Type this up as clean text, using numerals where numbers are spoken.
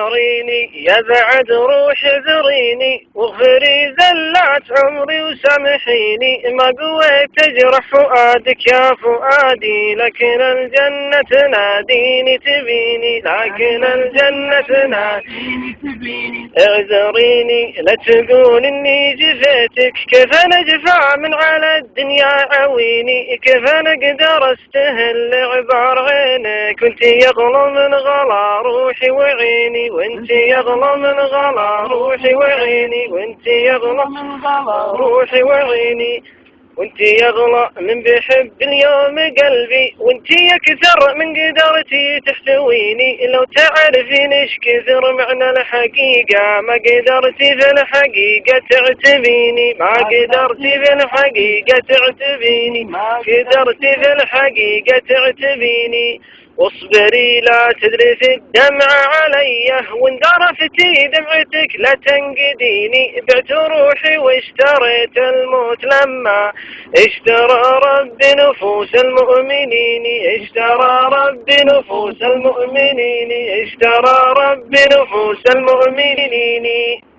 اعذريني يا بعد روح اعذريني واغفري زلات عمري وسامحيني، ما قويت اجرح فؤادك يا فؤادي، لكن الجنة تناديني تبيني، لكن الجنة تناديني تبيني. اعذريني لا تقول اني جفيتك، كيف انا جفا من على الدنيا عويني، كيف انا اقدر استهل عبار عينك، وانت يغلى من غلا روحي وعيني، وانت يغلى من غلا روحي وعيني، وانت يغلى من غلا روحي وعيني، وانت يغلى من بحب اليوم قلبي، وانت يكثر من قدرتي تحتويني، لو تعرفين ايش كثر معنى الحقيقة ما قدرتي في الحقيقة تعتبيني، ما قدرتي في الحقيقة تعتبيني، ما قدرتي في الحقيقة تعتبيني. واصبري لا تدرسي الدمع علي، وان ذرفتي دمعتك لا تنقديني، بعت روحي واشتريت الموت لما اشترى رب نفوس المؤمنين، اشترى رب نفوس المؤمنين، اشترى رب نفوس المؤمنين.